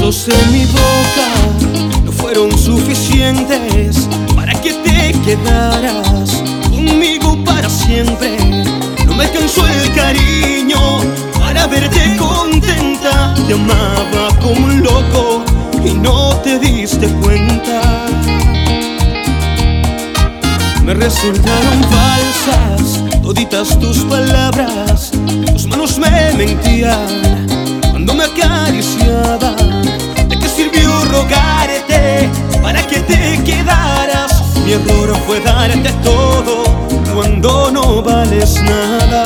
besos en mi boca no fueron suficientes para que te quedaras conmigo para siempre. No me alcanzó el cariño para verte contenta. Te amaba como un loco y no te diste cuenta. Me resultaron falsas toditas tus palabras. Tus manos me mentían cuando me acariciaban. ¿De qué sirvió rogarte para que te quedaras? Mi error fue darte todo cuando no vales nada.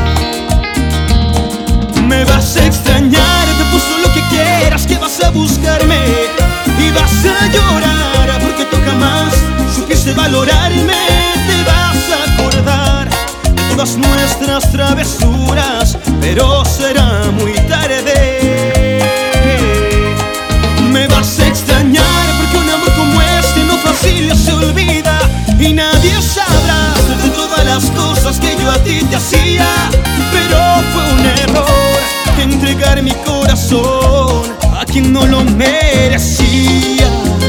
Me vas a extrañar, te puso lo que quieras, que vas a buscarme y vas a llorar porque tú jamás supiste valorarme. Te vas a acordar de todas nuestras travesuras, pero será muy tarde. Me vas a extrañar porque un amor como este no fácil se olvida y nadie sabrá de todas las cosas que yo a ti te hacía. Pero fue un error entregar mi corazón a quien no lo merecía.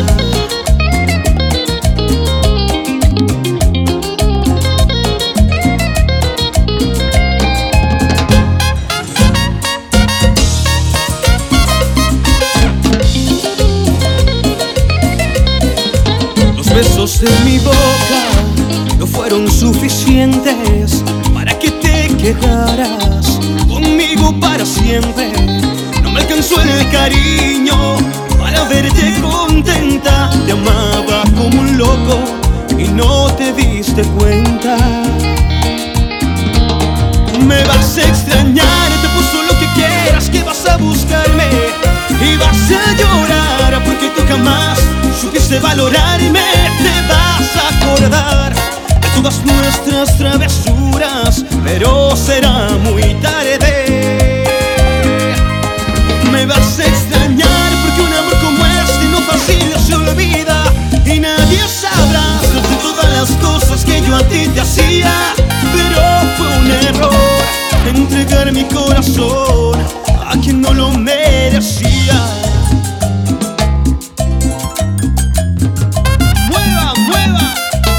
Los besos de mi boca no fueron suficientes para que te quedaras conmigo para siempre. No me alcanzó el cariño para verte contenta. Te amaba como un loco y no te diste cuenta. Me vas a extrañar, te puso lo que quieras, que vas a buscarme y vas a llorar porque tú jamás supiste valorarme. Te vas a acordar de todas nuestras travesuras, pero será muy tarde. Me vas a extrañar porque un amor como este no fácil se olvida y nadie sabrá de todas las cosas que yo a ti te hacía. Pero fue un error entregar mi corazón a quien no lo merecía. ¡Mueva, mueva!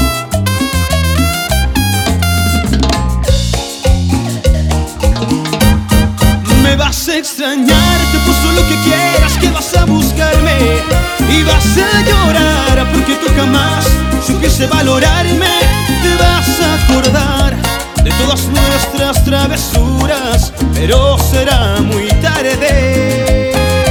Me vas a extrañar, te puso lo que quieras, que vas a buscarme y vas a llorar porque tú jamás supiste valorarme. Te vas a acordar de todas nuestras travesuras, pero será muy tarde.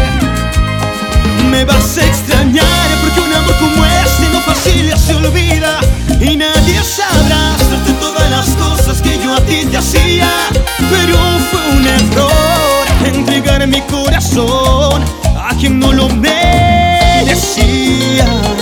Me vas a extrañar porque un amor como este no fácil se olvida y nadie sabrá de todas las cosas que yo a ti te hacía. Pero fue un error entregar mi corazón a quien no lo merecía.